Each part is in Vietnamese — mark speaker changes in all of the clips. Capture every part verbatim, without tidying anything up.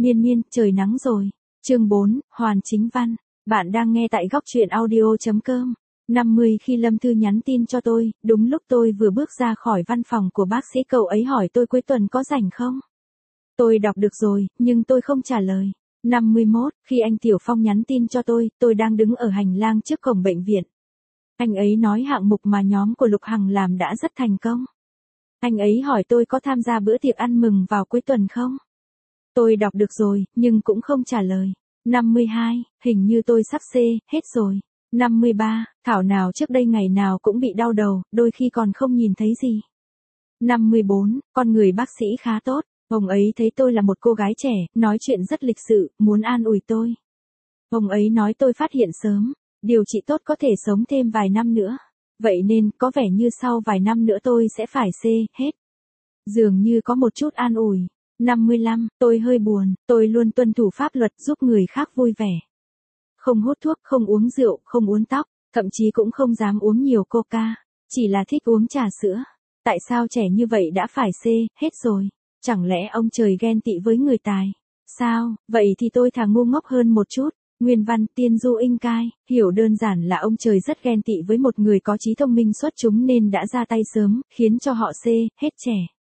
Speaker 1: Miên miên, trời nắng rồi. Chương bốn, Hoàn Chính Văn. Bạn đang nghe tại góc truyện audio.com. năm mươi khi Lâm Thư nhắn tin cho tôi, đúng lúc tôi vừa bước ra khỏi văn phòng của bác sĩ, cậu ấy hỏi tôi cuối tuần có rảnh không? Tôi đọc được rồi, nhưng tôi không trả lời. năm mươi mốt, khi anh Tiểu Phong nhắn tin cho tôi, tôi đang đứng ở hành lang trước cổng bệnh viện. Anh ấy nói hạng mục mà nhóm của Lục Hằng làm đã rất thành công. Anh ấy hỏi tôi có tham gia bữa tiệc ăn mừng vào cuối tuần không? Tôi đọc được rồi, nhưng cũng không trả lời. năm mươi hai, hình như tôi sắp xê, hết rồi. năm mươi ba, thảo nào trước đây ngày nào cũng bị đau đầu, đôi khi còn không nhìn thấy gì. năm mươi bốn, con người bác sĩ khá tốt, ông ấy thấy tôi là một cô gái trẻ, nói chuyện rất lịch sự, muốn an ủi tôi. Ông ấy nói tôi phát hiện sớm, điều trị tốt có thể sống thêm vài năm nữa. Vậy nên, có vẻ như sau vài năm nữa tôi sẽ phải xê, hết. Dường như có một chút an ủi. năm mươi lăm, tôi hơi buồn, tôi luôn tuân thủ pháp luật giúp người khác vui vẻ. Không hút thuốc, không uống rượu, không uốn tóc, thậm chí cũng không dám uống nhiều coca, chỉ là thích uống trà sữa. Tại sao trẻ như vậy đã phải xê, hết rồi? Chẳng lẽ ông trời ghen tị với người tài? Sao, vậy thì tôi thà ngu ngốc hơn một chút. Nguyên văn Tiên Du Inh Cai, hiểu đơn giản là ông trời rất ghen tị với một người có trí thông minh xuất chúng nên đã ra tay sớm, khiến cho họ xê, hết trẻ.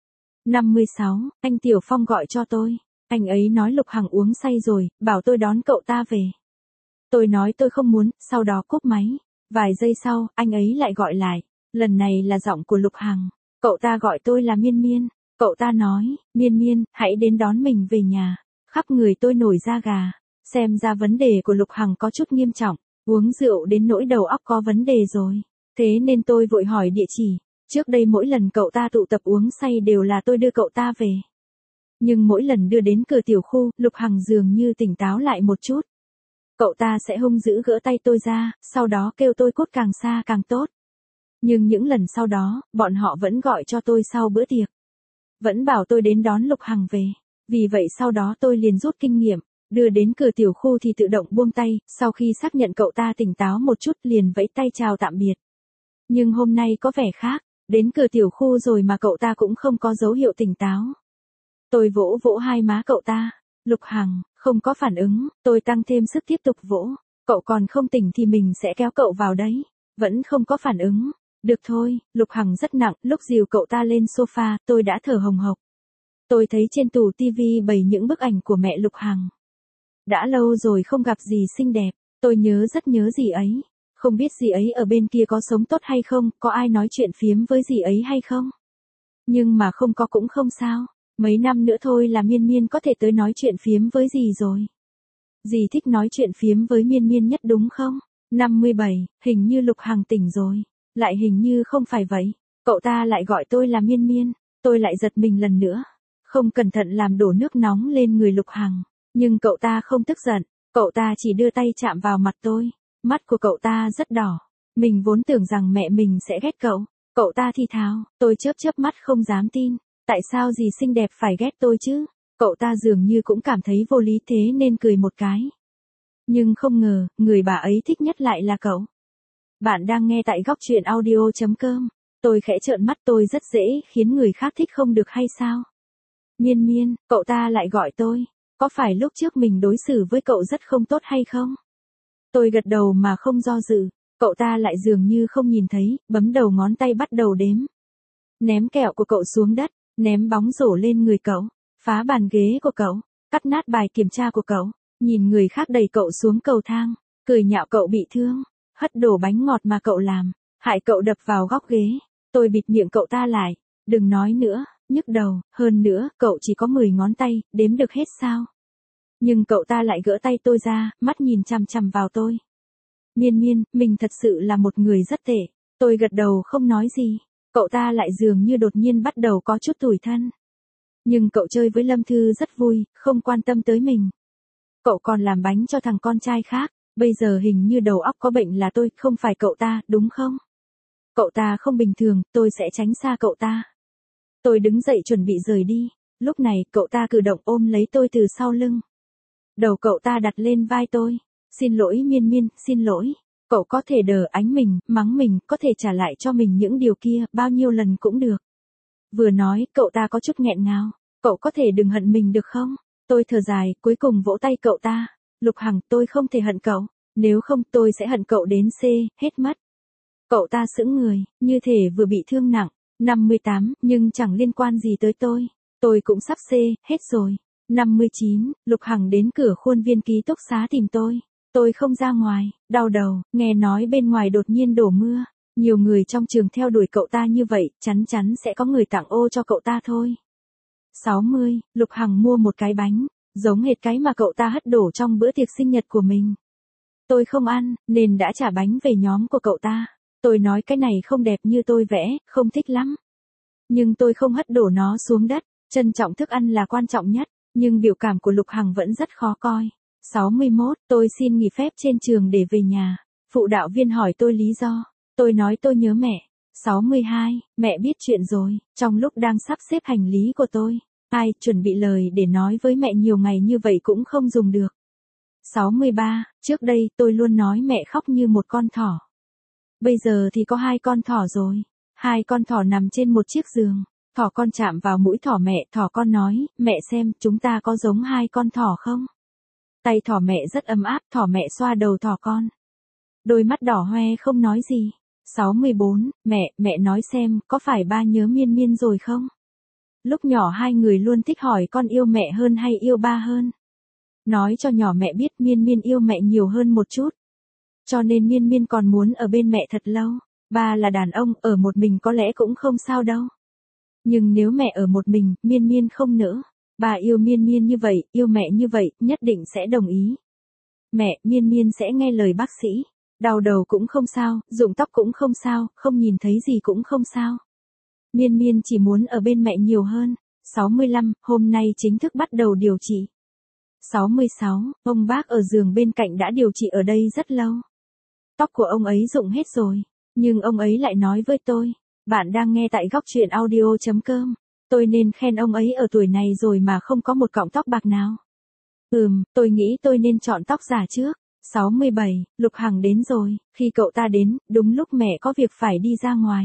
Speaker 1: năm mươi sáu, anh Tiểu Phong gọi cho tôi. Anh ấy nói Lục Hằng uống say rồi, bảo tôi đón cậu ta về. Tôi nói tôi không muốn, sau đó cúp máy. Vài giây sau, anh ấy lại gọi lại. Lần này là giọng của Lục Hằng. Cậu ta gọi tôi là Miên Miên. Cậu ta nói, Miên Miên, hãy đến đón mình về nhà. Khắp người tôi nổi da gà. Xem ra vấn đề của Lục Hằng có chút nghiêm trọng. Uống rượu đến nỗi đầu óc có vấn đề rồi. Thế nên tôi vội hỏi địa chỉ. Trước đây mỗi lần cậu ta tụ tập uống say đều là tôi đưa cậu ta về. Nhưng mỗi lần đưa đến cửa tiểu khu, Lục Hằng dường như tỉnh táo lại một chút. Cậu ta sẽ hung dữ gỡ tay tôi ra, sau đó kêu tôi cút càng xa càng tốt. Nhưng những lần sau đó, bọn họ vẫn gọi cho tôi sau bữa tiệc. Vẫn bảo tôi đến đón Lục Hằng về. Vì vậy sau đó tôi liền rút kinh nghiệm, đưa đến cửa tiểu khu thì tự động buông tay, sau khi xác nhận cậu ta tỉnh táo một chút liền vẫy tay chào tạm biệt. Nhưng hôm nay có vẻ khác. Đến cửa tiểu khu rồi mà cậu ta cũng không có dấu hiệu tỉnh táo. Tôi vỗ vỗ hai má cậu ta. Lục Hằng, không có phản ứng, tôi tăng thêm sức tiếp tục vỗ. Cậu còn không tỉnh thì mình sẽ kéo cậu vào đấy. Vẫn không có phản ứng. Được thôi, Lục Hằng rất nặng, lúc dìu cậu ta lên sofa, tôi đã thở hồng hộc. Tôi thấy trên tủ tivi bày những bức ảnh của mẹ Lục Hằng. Đã lâu rồi không gặp dì xinh đẹp, tôi nhớ rất nhớ dì ấy. Không biết dì ấy ở bên kia có sống tốt hay không, có ai nói chuyện phiếm với dì ấy hay không? Nhưng mà không có cũng không sao. Mấy năm nữa thôi là Miên Miên có thể tới nói chuyện phiếm với dì rồi. Dì thích nói chuyện phiếm với Miên Miên nhất đúng không? năm mươi bảy, hình như Lục Hằng tỉnh rồi. Lại hình như không phải vậy. Cậu ta lại gọi tôi là Miên Miên. Tôi lại giật mình lần nữa. Không cẩn thận làm đổ nước nóng lên người Lục Hằng. Nhưng cậu ta không tức giận. Cậu ta chỉ đưa tay chạm vào mặt tôi. Mắt của cậu ta rất đỏ. Mình vốn tưởng rằng mẹ mình sẽ ghét cậu. Cậu ta thì thào, tôi chớp chớp mắt không dám tin. Tại sao dì xinh đẹp phải ghét tôi chứ? Cậu ta dường như cũng cảm thấy vô lý thế nên cười một cái. Nhưng không ngờ, người bà ấy thích nhất lại là cậu. Bạn đang nghe tại góc truyện audio.com. Tôi khẽ trợn mắt, tôi rất dễ khiến người khác thích không được hay sao? Miên Miên, cậu ta lại gọi tôi. Có phải lúc trước mình đối xử với cậu rất không tốt hay không? Tôi gật đầu mà không do dự, cậu ta lại dường như không nhìn thấy, bấm đầu ngón tay bắt đầu đếm. Ném kẹo của cậu xuống đất, ném bóng rổ lên người cậu, phá bàn ghế của cậu, cắt nát bài kiểm tra của cậu, nhìn người khác đẩy cậu xuống cầu thang, cười nhạo cậu bị thương, hất đổ bánh ngọt mà cậu làm, hại cậu đập vào góc ghế. Tôi bịt miệng cậu ta lại, đừng nói nữa, nhức đầu, hơn nữa, cậu chỉ có mười ngón tay, đếm được hết sao? Nhưng cậu ta lại gỡ tay tôi ra, mắt nhìn chằm chằm vào tôi. Miên Miên, mình thật sự là một người rất tệ. Tôi gật đầu không nói gì. Cậu ta lại dường như đột nhiên bắt đầu có chút tủi thân. Nhưng cậu chơi với Lâm Thư rất vui, không quan tâm tới mình. Cậu còn làm bánh cho thằng con trai khác. Bây giờ hình như đầu óc có bệnh là tôi, không phải cậu ta, đúng không? Cậu ta không bình thường, tôi sẽ tránh xa cậu ta. Tôi đứng dậy chuẩn bị rời đi. Lúc này, cậu ta cử động ôm lấy tôi từ sau lưng. Đầu cậu ta đặt lên vai tôi. Xin lỗi Miên Miên, xin lỗi. Cậu có thể đờ ánh mình, mắng mình, có thể trả lại cho mình những điều kia, bao nhiêu lần cũng được. Vừa nói, cậu ta có chút nghẹn ngào. Cậu có thể đừng hận mình được không? Tôi thở dài, cuối cùng vỗ tay cậu ta. Lục Hằng, tôi không thể hận cậu. Nếu không tôi sẽ hận cậu đến C, hết mất. Cậu ta sững người, như thể vừa bị thương nặng. năm mươi tám, nhưng chẳng liên quan gì tới tôi. Tôi cũng sắp C, hết rồi. năm mươi chín, Lục Hằng đến cửa khuôn viên ký túc xá tìm tôi. Tôi không ra ngoài, đau đầu, nghe nói bên ngoài đột nhiên đổ mưa. Nhiều người trong trường theo đuổi cậu ta như vậy, chắn chắn sẽ có người tặng ô cho cậu ta thôi. sáu mươi, Lục Hằng mua một cái bánh, giống hệt cái mà cậu ta hất đổ trong bữa tiệc sinh nhật của mình. Tôi không ăn, nên đã trả bánh về nhóm của cậu ta. Tôi nói cái này không đẹp như tôi vẽ, không thích lắm. Nhưng tôi không hất đổ nó xuống đất, trân trọng thức ăn là quan trọng nhất, nhưng biểu cảm của Lục Hằng vẫn rất khó coi. sáu mươi mốt, tôi xin nghỉ phép trên trường để về nhà. Phụ đạo viên hỏi tôi lý do. Tôi nói tôi nhớ mẹ. sáu mươi hai, mẹ biết chuyện rồi, trong lúc đang sắp xếp hành lý của tôi. Ai chuẩn bị lời để nói với mẹ nhiều ngày như vậy cũng không dùng được. sáu mươi ba, trước đây tôi luôn nói mẹ khóc như một con thỏ. Bây giờ thì có hai con thỏ rồi. Hai con thỏ nằm trên một chiếc giường. Thỏ con chạm vào mũi thỏ mẹ, thỏ con nói, mẹ xem, chúng ta có giống hai con thỏ không? Tay thỏ mẹ rất ấm áp, thỏ mẹ xoa đầu thỏ con. Đôi mắt đỏ hoe không nói gì. sáu mươi bốn, mẹ, mẹ nói xem, có phải ba nhớ Miên Miên rồi không? Lúc nhỏ hai người luôn thích hỏi con yêu mẹ hơn hay yêu ba hơn. Nói cho nhỏ mẹ biết Miên Miên yêu mẹ nhiều hơn một chút. Cho nên Miên Miên còn muốn ở bên mẹ thật lâu. Ba là đàn ông, ở một mình có lẽ cũng không sao đâu. Nhưng nếu mẹ ở một mình, Miên Miên không nữa. Ba yêu Miên Miên như vậy, yêu mẹ như vậy, nhất định sẽ đồng ý. Mẹ, Miên Miên sẽ nghe lời bác sĩ. Đau đầu cũng không sao, rụng tóc cũng không sao, không nhìn thấy gì cũng không sao. Miên Miên chỉ muốn ở bên mẹ nhiều hơn. sáu mươi lăm, hôm nay chính thức bắt đầu điều trị. sáu mươi sáu, ông bác ở giường bên cạnh đã điều trị ở đây rất lâu. Tóc của ông ấy rụng hết rồi, nhưng ông ấy lại nói với tôi, bạn đang nghe tại góc truyện audio chấm com, tôi nên khen ông ấy ở tuổi này rồi mà không có một cọng tóc bạc nào. Ừm, tôi nghĩ tôi nên chọn tóc giả trước. sáu mươi bảy, Lục Hằng đến rồi, khi cậu ta đến, đúng lúc mẹ có việc phải đi ra ngoài.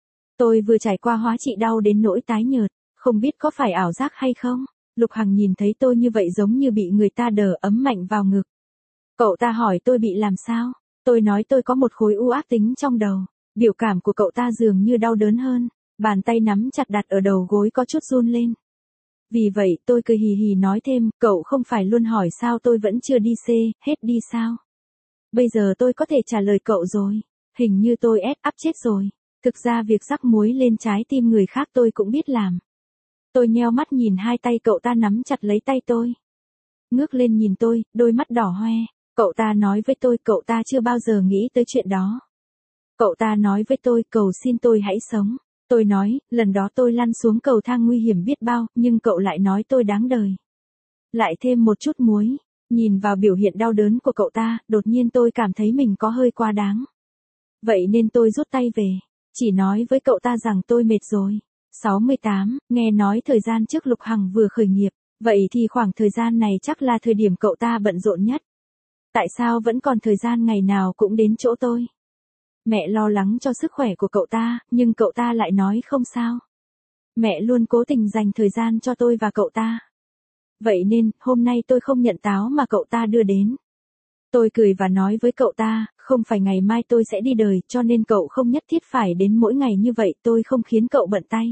Speaker 1: Tôi vừa trải qua hóa trị đau đến nỗi tái nhợt, không biết có phải ảo giác hay không. Lục Hằng nhìn thấy tôi như vậy giống như bị người ta đờ ấm mạnh vào ngực. Cậu ta hỏi tôi bị làm sao, tôi nói tôi có một khối u ác tính trong đầu. Biểu cảm của cậu ta dường như đau đớn hơn, bàn tay nắm chặt đặt ở đầu gối có chút run lên. Vì vậy tôi cười hì hì nói thêm, cậu không phải luôn hỏi sao tôi vẫn chưa đi C, hết đi sao? Bây giờ tôi có thể trả lời cậu rồi, hình như tôi ép áp chết rồi. Thực ra việc rắc muối lên trái tim người khác tôi cũng biết làm. Tôi nheo mắt nhìn hai tay cậu ta nắm chặt lấy tay tôi. Ngước lên nhìn tôi, đôi mắt đỏ hoe. Cậu ta nói với tôi cậu ta chưa bao giờ nghĩ tới chuyện đó. Cậu ta nói với tôi cầu xin tôi hãy sống. Tôi nói, lần đó tôi lăn xuống cầu thang nguy hiểm biết bao, nhưng cậu lại nói tôi đáng đời. Lại thêm một chút muối. Nhìn vào biểu hiện đau đớn của cậu ta, đột nhiên tôi cảm thấy mình có hơi quá đáng. Vậy nên tôi rút tay về. Chỉ nói với cậu ta rằng tôi mệt rồi. sáu mươi tám, nghe nói thời gian trước Lục Hằng vừa khởi nghiệp, vậy thì khoảng thời gian này chắc là thời điểm cậu ta bận rộn nhất. Tại sao vẫn còn thời gian ngày nào cũng đến chỗ tôi? Mẹ lo lắng cho sức khỏe của cậu ta, nhưng cậu ta lại nói không sao. Mẹ luôn cố tình dành thời gian cho tôi và cậu ta. Vậy nên, hôm nay tôi không nhận táo mà cậu ta đưa đến. Tôi cười và nói với cậu ta, không phải ngày mai tôi sẽ đi đời, cho nên cậu không nhất thiết phải đến mỗi ngày như vậy, tôi không khiến cậu bận tay.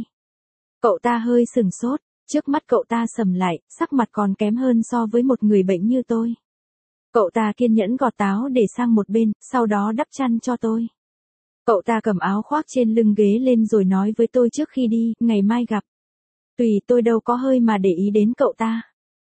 Speaker 1: Cậu ta hơi sừng sốt, trước mắt cậu ta sầm lại, sắc mặt còn kém hơn so với một người bệnh như tôi. Cậu ta kiên nhẫn gọt táo để sang một bên, sau đó đắp chăn cho tôi. Cậu ta cầm áo khoác trên lưng ghế lên rồi nói với tôi trước khi đi, ngày mai gặp. Tùy tôi đâu có hơi mà để ý đến cậu ta.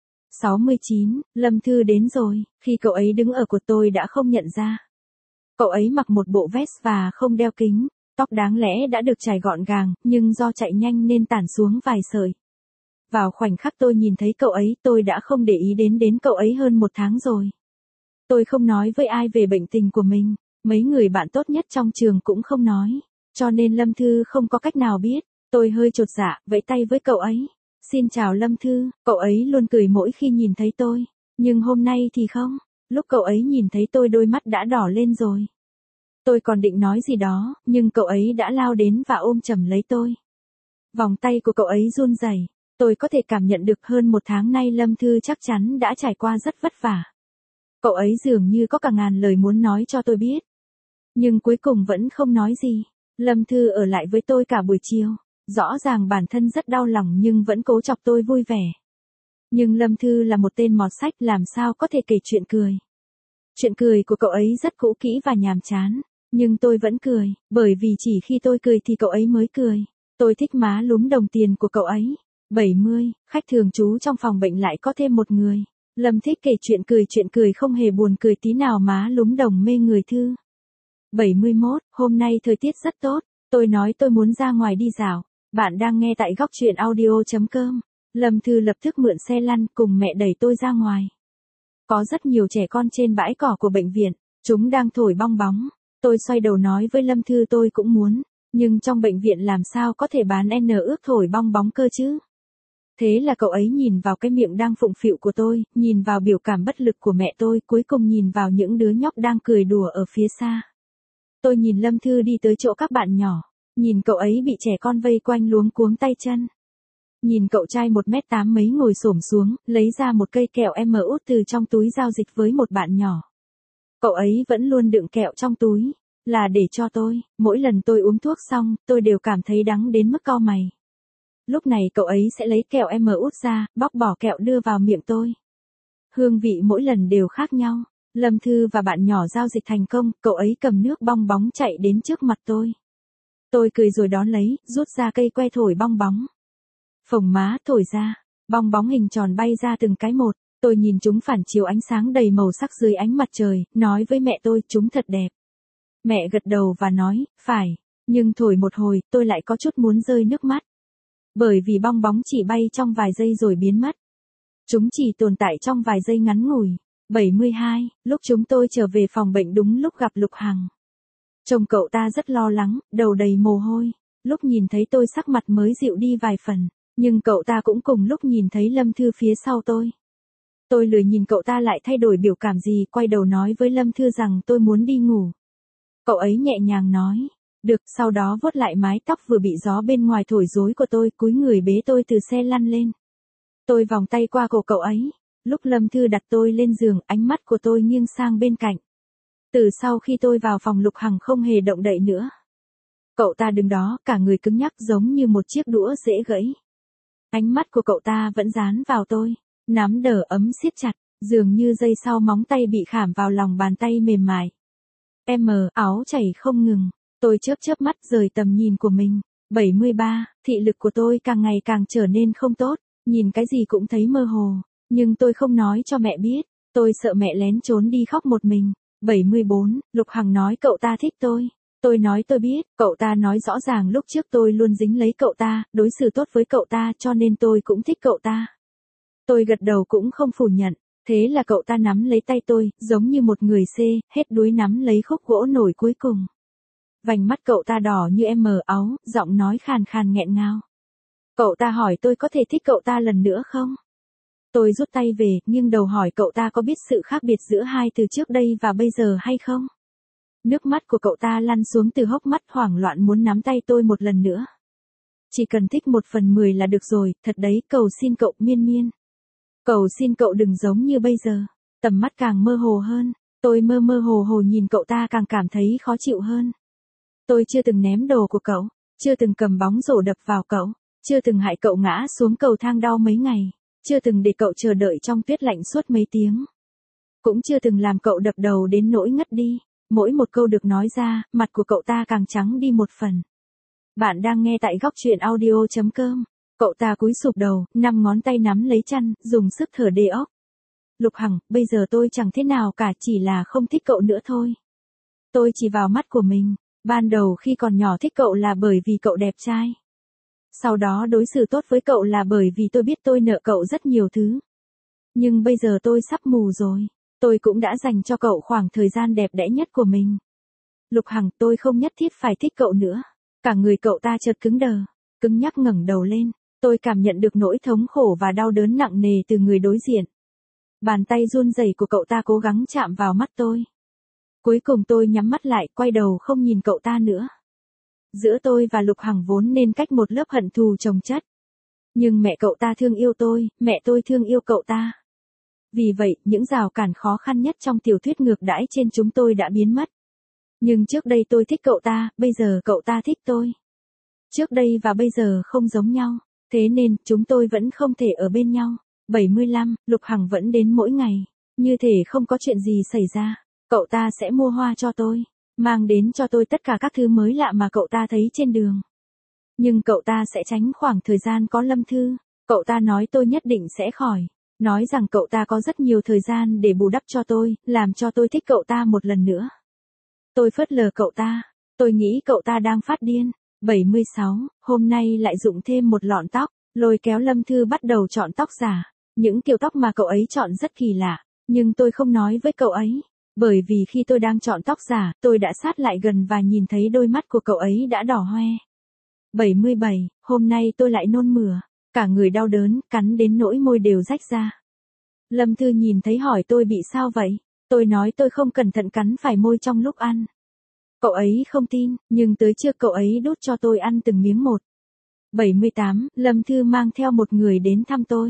Speaker 1: sáu mươi chín, Lâm Thư đến rồi, khi cậu ấy đứng ở của tôi đã không nhận ra. Cậu ấy mặc một bộ vest và không đeo kính, tóc đáng lẽ đã được chải gọn gàng, nhưng do chạy nhanh nên tản xuống vài sợi. Vào khoảnh khắc tôi nhìn thấy cậu ấy, tôi đã không để ý đến đến cậu ấy hơn một tháng rồi. Tôi không nói với ai về bệnh tình của mình, mấy người bạn tốt nhất trong trường cũng không nói, cho nên Lâm Thư không có cách nào biết. Tôi hơi chột dạ, vẫy tay với cậu ấy. Xin chào Lâm Thư, cậu ấy luôn cười mỗi khi nhìn thấy tôi, nhưng hôm nay thì không, lúc cậu ấy nhìn thấy tôi đôi mắt đã đỏ lên rồi. Tôi còn định nói gì đó, nhưng cậu ấy đã lao đến và ôm chầm lấy tôi. Vòng tay của cậu ấy run rẩy, Tôi có thể cảm nhận được hơn một tháng nay Lâm Thư chắc chắn đã trải qua rất vất vả. Cậu ấy dường như có cả ngàn lời muốn nói cho tôi biết. Nhưng cuối cùng vẫn không nói gì. Lâm Thư ở lại với tôi cả buổi chiều. Rõ ràng bản thân rất đau lòng nhưng vẫn cố chọc tôi vui vẻ. Nhưng Lâm Thư là một tên mọt sách, làm sao có thể kể chuyện cười. Chuyện cười của cậu ấy rất cũ kỹ và nhàm chán. Nhưng tôi vẫn cười, bởi vì chỉ khi tôi cười thì cậu ấy mới cười. Tôi thích má lúm đồng tiền của cậu ấy. bảy mươi, khách thường trú trong phòng bệnh lại có thêm một người. Lâm thích kể chuyện cười, chuyện cười không hề buồn cười tí nào, má lúm đồng mê người Thư. bảy mươi mốt, hôm nay thời tiết rất tốt. Tôi nói tôi muốn ra ngoài đi dạo. Bạn đang nghe tại góc truyện audio.com. Lâm Thư lập tức mượn xe lăn cùng mẹ đẩy tôi ra ngoài. Có rất nhiều trẻ con trên bãi cỏ của bệnh viện. Chúng đang thổi bong bóng. Tôi xoay đầu nói với Lâm Thư tôi cũng muốn. Nhưng trong bệnh viện làm sao có thể bán N ước thổi bong bóng cơ chứ? Thế là cậu ấy nhìn vào cái miệng đang phụng phịu của tôi, nhìn vào biểu cảm bất lực của mẹ tôi, cuối cùng nhìn vào những đứa nhóc đang cười đùa ở phía xa. Tôi nhìn Lâm Thư đi tới chỗ các bạn nhỏ, nhìn cậu ấy bị trẻ con vây quanh luống cuống tay chân. Nhìn cậu trai một mét tám mấy ngồi xổm xuống, lấy ra một cây kẹo em út từ trong túi giao dịch với một bạn nhỏ. Cậu ấy vẫn luôn đựng kẹo trong túi, là để cho tôi, mỗi lần tôi uống thuốc xong, tôi đều cảm thấy đắng đến mức cau mày. Lúc này cậu ấy sẽ lấy kẹo em út ra, bóc bỏ kẹo đưa vào miệng tôi. Hương vị mỗi lần đều khác nhau. Lâm Thư và bạn nhỏ giao dịch thành công, cậu ấy cầm nước bong bóng chạy đến trước mặt tôi. Tôi cười rồi đón lấy, rút ra cây que thổi bong bóng. Phồng má thổi ra, bong bóng hình tròn bay ra từng cái một. Tôi nhìn chúng phản chiếu ánh sáng đầy màu sắc dưới ánh mặt trời, nói với mẹ tôi chúng thật đẹp. Mẹ gật đầu và nói, phải, nhưng thổi một hồi, tôi lại có chút muốn rơi nước mắt. Bởi vì bong bóng chỉ bay trong vài giây rồi biến mất. Chúng chỉ tồn tại trong vài giây ngắn ngủi. bảy mươi hai, lúc chúng tôi trở về phòng bệnh đúng lúc gặp Lục Hằng. Trông cậu ta rất lo lắng, đầu đầy mồ hôi. Lúc nhìn thấy tôi sắc mặt mới dịu đi vài phần. Nhưng cậu ta cũng cùng lúc nhìn thấy Lâm Thư phía sau tôi. Tôi lười nhìn cậu ta lại thay đổi biểu cảm gì, quay đầu nói với Lâm Thư rằng tôi muốn đi ngủ. Cậu ấy nhẹ nhàng nói. Được, sau đó vuốt lại mái tóc vừa bị gió bên ngoài thổi rối của tôi, cúi người bế tôi từ xe lăn lên. Tôi vòng tay qua cổ cậu ấy. Lúc Lâm Thư đặt tôi lên giường, ánh mắt của tôi nghiêng sang bên cạnh. Từ sau khi tôi vào phòng, Lục Hằng không hề động đậy nữa. Cậu ta đứng đó, cả người cứng nhắc giống như một chiếc đũa dễ gãy. Ánh mắt của cậu ta vẫn dán vào tôi, nắm đờ ấm siết chặt, dường như dây sau móng tay bị khảm vào lòng bàn tay mềm mại. Em áo chảy không ngừng. Tôi chớp chớp mắt rời tầm nhìn của mình. bảy mươi ba, thị lực của tôi càng ngày càng trở nên không tốt, nhìn cái gì cũng thấy mơ hồ. Nhưng tôi không nói cho mẹ biết, tôi sợ mẹ lén trốn đi khóc một mình. bảy mươi bốn, Lục Hằng nói cậu ta thích tôi. Tôi nói tôi biết, cậu ta nói rõ ràng lúc trước tôi luôn dính lấy cậu ta, đối xử tốt với cậu ta cho nên tôi cũng thích cậu ta. Tôi gật đầu cũng không phủ nhận, thế là cậu ta nắm lấy tay tôi, giống như một người xê, hết đuối nắm lấy khúc gỗ nổi cuối cùng. Vành mắt cậu ta đỏ như em mờ áo, giọng nói khàn khàn nghẹn ngào. Cậu ta hỏi tôi có thể thích cậu ta lần nữa không? Tôi rút tay về, nghiêng đầu hỏi cậu ta có biết sự khác biệt giữa hai từ trước đây và bây giờ hay không? Nước mắt của cậu ta lăn xuống từ hốc mắt, hoảng loạn muốn nắm tay tôi một lần nữa. Chỉ cần thích một phần mười là được rồi, thật đấy, cầu xin cậu, Miên Miên. Cầu xin cậu đừng giống như bây giờ. Tầm mắt càng mơ hồ hơn, tôi mơ mơ hồ hồ nhìn cậu ta càng cảm thấy khó chịu hơn. Tôi chưa từng ném đồ của cậu, chưa từng cầm bóng rổ đập vào cậu, chưa từng hại cậu ngã xuống cầu thang đau mấy ngày, chưa từng để cậu chờ đợi trong tuyết lạnh suốt mấy tiếng. Cũng chưa từng làm cậu đập đầu đến nỗi ngất đi. Mỗi một câu được nói ra, mặt của cậu ta càng trắng đi một phần. Bạn đang nghe tại góc truyện audio.com. Cậu ta cúi sụp đầu, năm ngón tay nắm lấy chăn, dùng sức thở đê óc. Lục Hằng, bây giờ tôi chẳng thế nào cả, chỉ là không thích cậu nữa thôi. Tôi chỉ vào mắt của mình. Ban đầu khi còn nhỏ thích cậu là bởi vì cậu đẹp trai. Sau đó đối xử tốt với cậu là bởi vì tôi biết tôi nợ cậu rất nhiều thứ. Nhưng bây giờ tôi sắp mù rồi. Tôi cũng đã dành cho cậu khoảng thời gian đẹp đẽ nhất của mình. Lục Hằng, tôi không nhất thiết phải thích cậu nữa. Cả người cậu ta chợt cứng đờ, cứng nhắc ngẩng đầu lên. Tôi cảm nhận được nỗi thống khổ và đau đớn nặng nề từ người đối diện. Bàn tay run rẩy của cậu ta cố gắng chạm vào mắt tôi. Cuối cùng tôi nhắm mắt lại, quay đầu không nhìn cậu ta nữa. Giữa tôi và Lục Hằng vốn nên cách một lớp hận thù chồng chất. Nhưng mẹ cậu ta thương yêu tôi, mẹ tôi thương yêu cậu ta. Vì vậy, những rào cản khó khăn nhất trong tiểu thuyết ngược đãi trên chúng tôi đã biến mất. Nhưng trước đây tôi thích cậu ta, bây giờ cậu ta thích tôi. Trước đây và bây giờ không giống nhau, thế nên chúng tôi vẫn không thể ở bên nhau. bảy mươi lăm, Lục Hằng vẫn đến mỗi ngày, như thể không có chuyện gì xảy ra. Cậu ta sẽ mua hoa cho tôi, mang đến cho tôi tất cả các thứ mới lạ mà cậu ta thấy trên đường. Nhưng cậu ta sẽ tránh khoảng thời gian có Lâm Thư. Cậu ta nói tôi nhất định sẽ khỏi. Nói rằng cậu ta có rất nhiều thời gian để bù đắp cho tôi, làm cho tôi thích cậu ta một lần nữa. Tôi phớt lờ cậu ta. Tôi nghĩ cậu ta đang phát điên. bảy mươi sáu, hôm nay lại dụng thêm một lọn tóc, lôi kéo Lâm Thư bắt đầu chọn tóc giả. Những kiểu tóc mà cậu ấy chọn rất kỳ lạ, nhưng tôi không nói với cậu ấy. Bởi vì khi tôi đang chọn tóc giả, tôi đã sát lại gần và nhìn thấy đôi mắt của cậu ấy đã đỏ hoe. bảy mươi bảy, hôm nay tôi lại nôn mửa, cả người đau đớn, cắn đến nỗi môi đều rách ra. Lâm Thư nhìn thấy hỏi tôi bị sao vậy? Tôi nói tôi không cẩn thận cắn phải môi trong lúc ăn. Cậu ấy không tin, nhưng tới trước cậu ấy đút cho tôi ăn từng miếng một. bảy mươi tám, Lâm Thư mang theo một người đến thăm tôi.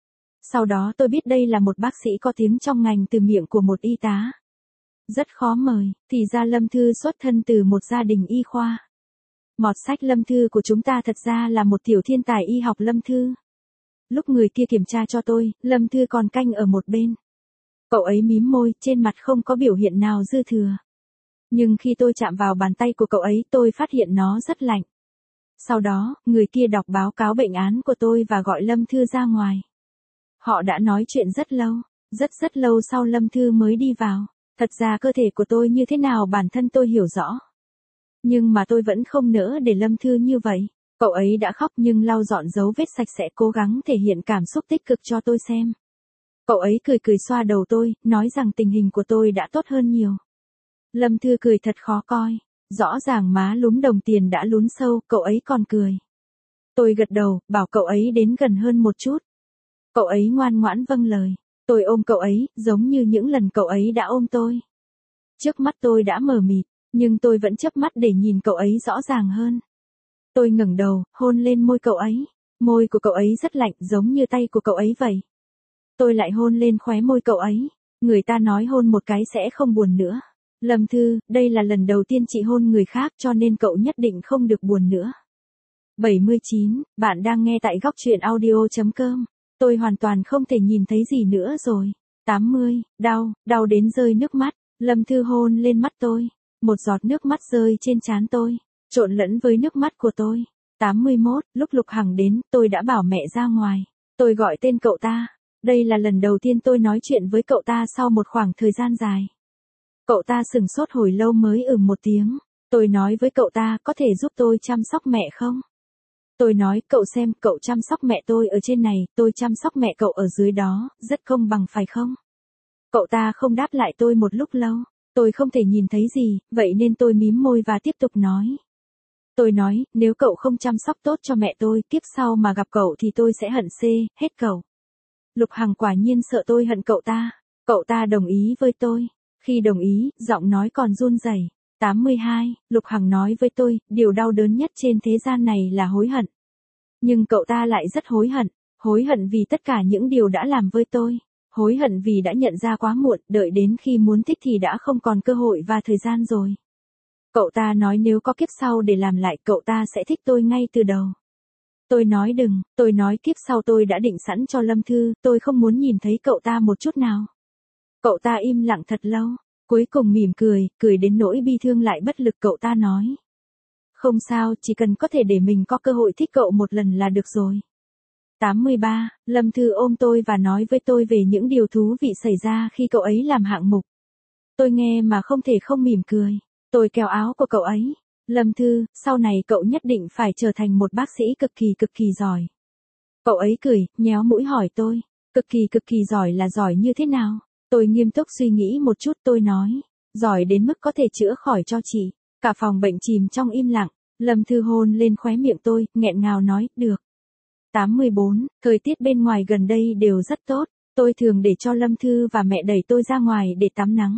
Speaker 1: Sau đó tôi biết đây là một bác sĩ có tiếng trong ngành từ miệng của một y tá. Rất khó mời, thì ra Lâm Thư xuất thân từ một gia đình y khoa. Mọt sách Lâm Thư của chúng ta thật ra là một tiểu thiên tài y học Lâm Thư. Lúc người kia kiểm tra cho tôi, Lâm Thư còn canh ở một bên. Cậu ấy mím môi, trên mặt không có biểu hiện nào dư thừa. Nhưng khi tôi chạm vào bàn tay của cậu ấy, tôi phát hiện nó rất lạnh. Sau đó, người kia đọc báo cáo bệnh án của tôi và gọi Lâm Thư ra ngoài. Họ đã nói chuyện rất lâu, rất rất lâu sau Lâm Thư mới đi vào. Thật ra cơ thể của tôi như thế nào bản thân tôi hiểu rõ. Nhưng mà tôi vẫn không nỡ để Lâm Thư như vậy. Cậu ấy đã khóc nhưng lau dọn dấu vết sạch sẽ, cố gắng thể hiện cảm xúc tích cực cho tôi xem. Cậu ấy cười cười xoa đầu tôi, nói rằng tình hình của tôi đã tốt hơn nhiều. Lâm Thư cười thật khó coi. Rõ ràng má lúm đồng tiền đã lún sâu, cậu ấy còn cười. Tôi gật đầu, bảo cậu ấy đến gần hơn một chút. Cậu ấy ngoan ngoãn vâng lời. Tôi ôm cậu ấy, giống như những lần cậu ấy đã ôm tôi. Trước mắt tôi đã mờ mịt, nhưng tôi vẫn chớp mắt để nhìn cậu ấy rõ ràng hơn. Tôi ngẩng đầu, hôn lên môi cậu ấy. Môi của cậu ấy rất lạnh, giống như tay của cậu ấy vậy. Tôi lại hôn lên khóe môi cậu ấy. Người ta nói hôn một cái sẽ không buồn nữa. Lâm Thư, đây là lần đầu tiên chị hôn người khác cho nên cậu nhất định không được buồn nữa. bảy mươi chín, bạn đang nghe tại góc truyện audio chấm com. Tôi hoàn toàn không thể nhìn thấy gì nữa rồi. tám mươi, đau, đau đến rơi nước mắt. Lâm Thư hôn lên mắt tôi. Một giọt nước mắt rơi trên trán tôi, trộn lẫn với nước mắt của tôi. tám mươi mốt, lúc Lục Hằng đến, tôi đã bảo mẹ ra ngoài. Tôi gọi tên cậu ta. Đây là lần đầu tiên tôi nói chuyện với cậu ta sau một khoảng thời gian dài. Cậu ta sửng sốt hồi lâu mới ừm một tiếng. Tôi nói với cậu ta, có thể giúp tôi chăm sóc mẹ không? Tôi nói, cậu xem, cậu chăm sóc mẹ tôi ở trên này, tôi chăm sóc mẹ cậu ở dưới đó, rất công bằng phải không? Cậu ta không đáp lại tôi một lúc lâu. Tôi không thể nhìn thấy gì, vậy nên tôi mím môi và tiếp tục nói. Tôi nói, nếu cậu không chăm sóc tốt cho mẹ tôi, kiếp sau mà gặp cậu thì tôi sẽ hận xê, hết cậu. Lục Hằng quả nhiên sợ tôi hận cậu ta. Cậu ta đồng ý với tôi. Khi đồng ý, giọng nói còn run rẩy. tám mươi hai, Lục Hằng nói với tôi, điều đau đớn nhất trên thế gian này là hối hận. Nhưng cậu ta lại rất hối hận. Hối hận vì tất cả những điều đã làm với tôi. Hối hận vì đã nhận ra quá muộn, đợi đến khi muốn thích thì đã không còn cơ hội và thời gian rồi. Cậu ta nói nếu có kiếp sau để làm lại, cậu ta sẽ thích tôi ngay từ đầu. Tôi nói đừng, tôi nói kiếp sau tôi đã định sẵn cho Lâm Thư, tôi không muốn nhìn thấy cậu ta một chút nào. Cậu ta im lặng thật lâu, cuối cùng mỉm cười, cười đến nỗi bi thương lại bất lực. Cậu ta nói. Không sao, chỉ cần có thể để mình có cơ hội thích cậu một lần là được rồi. tám mươi ba, Lâm Thư ôm tôi và nói với tôi về những điều thú vị xảy ra khi cậu ấy làm hạng mục. Tôi nghe mà không thể không mỉm cười. Tôi kéo áo của cậu ấy. Lâm Thư, sau này cậu nhất định phải trở thành một bác sĩ cực kỳ cực kỳ giỏi. Cậu ấy cười, nhéo mũi hỏi tôi. Cực kỳ cực kỳ giỏi là giỏi như thế nào? Tôi nghiêm túc suy nghĩ một chút, tôi nói. Giỏi đến mức có thể chữa khỏi cho chị. Cả phòng bệnh chìm trong im lặng. Lâm Thư hôn lên khóe miệng tôi, nghẹn ngào nói, được. tám mươi bốn, thời tiết bên ngoài gần đây đều rất tốt. Tôi thường để cho Lâm Thư và mẹ đẩy tôi ra ngoài để tắm nắng.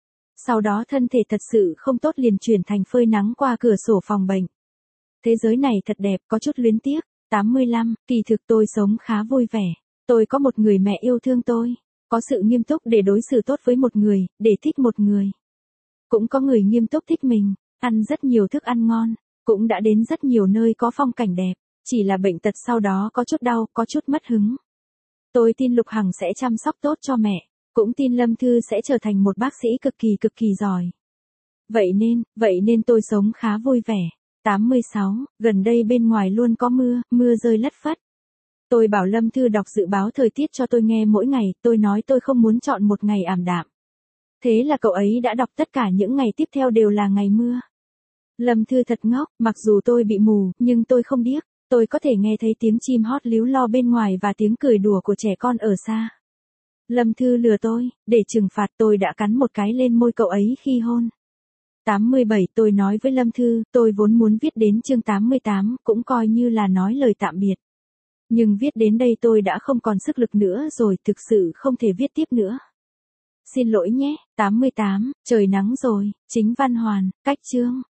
Speaker 1: Sau đó thân thể thật sự không tốt liền chuyển thành phơi nắng qua cửa sổ phòng bệnh. Thế giới này thật đẹp, có chút luyến tiếc. tám mươi lăm, kỳ thực tôi sống khá vui vẻ. Tôi có một người mẹ yêu thương tôi. Có sự nghiêm túc để đối xử tốt với một người, để thích một người. Cũng có người nghiêm túc thích mình, ăn rất nhiều thức ăn ngon, cũng đã đến rất nhiều nơi có phong cảnh đẹp. Chỉ là bệnh tật sau đó có chút đau, có chút mất hứng. Tôi tin Lục Hằng sẽ chăm sóc tốt cho mẹ. Cũng tin Lâm Thư sẽ trở thành một bác sĩ cực kỳ cực kỳ giỏi. Vậy nên, vậy nên tôi sống khá vui vẻ. tám mươi sáu, gần đây bên ngoài luôn có mưa, mưa rơi lất phất. Tôi bảo Lâm Thư đọc dự báo thời tiết cho tôi nghe mỗi ngày, tôi nói tôi không muốn chọn một ngày ảm đạm. Thế là cậu ấy đã đọc tất cả những ngày tiếp theo đều là ngày mưa. Lâm Thư thật ngốc, mặc dù tôi bị mù, nhưng tôi không điếc. Tôi có thể nghe thấy tiếng chim hót líu lo bên ngoài và tiếng cười đùa của trẻ con ở xa. Lâm Thư lừa tôi, để trừng phạt tôi đã cắn một cái lên môi cậu ấy khi hôn. tám mươi bảy tôi nói với Lâm Thư, tôi vốn muốn viết đến chương tám mươi tám, cũng coi như là nói lời tạm biệt. Nhưng viết đến đây tôi đã không còn sức lực nữa rồi, thực sự không thể viết tiếp nữa. Xin lỗi nhé, tám mươi tám, trời nắng rồi, chính văn hoàn, cách chương.